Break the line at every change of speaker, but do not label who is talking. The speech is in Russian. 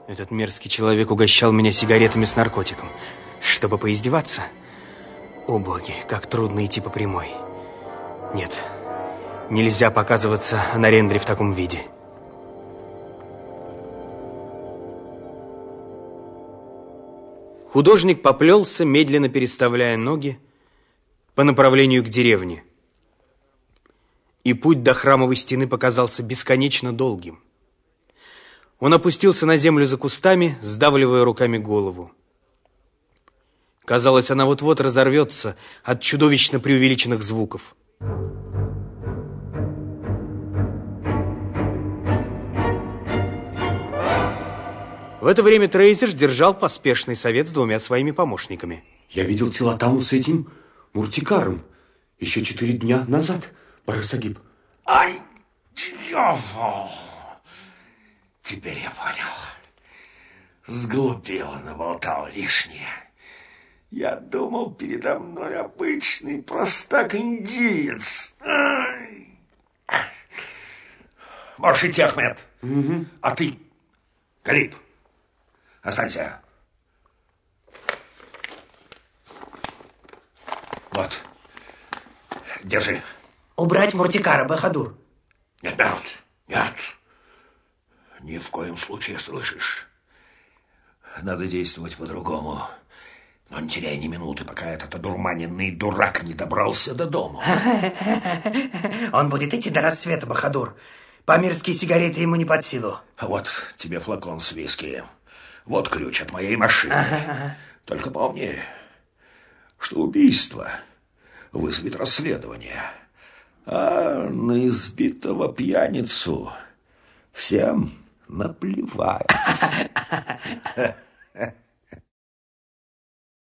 Этот мерзкий человек угощал меня сигаретами с наркотиком, чтобы поиздеваться. О боги, как трудно идти по прямой. Нет, нельзя показываться на Нарендре в таком виде. Художник поплелся, медленно переставляя ноги, по направлению к деревне. И путь до храмовой стены показался бесконечно долгим. Он опустился на землю за кустами, сдавливая руками голову. Казалось, она вот-вот разорвется от чудовищно преувеличенных звуков. В это время Трейзер держал поспешный совет с двумя своими помощниками.
Я видел Тилатаму с этим Муртикаром еще 4 дня назад, Барасагиб.
Ай, дьявол! Теперь я понял. Сглупил, наболтал лишнее. Я думал, передо мной обычный простак-индиец. Можешь идти, Ахмед.
Угу.
А ты, Калиб, останься. Вот. Держи.
Убрать Муртикара, Бахадур.
Нет, нет, нет. Ни в коем случае, слышишь? Надо действовать по-другому. Но не теряй ни минуты, пока этот одурманенный дурак не добрался до дома.
Он будет идти до рассвета, Бахадур. Памирские сигареты ему не под силу.
Вот тебе флакон с виски. Вот ключ от моей машины. Только помни, что убийство вызовет расследование. А на избитого пьяницу всем наплевать.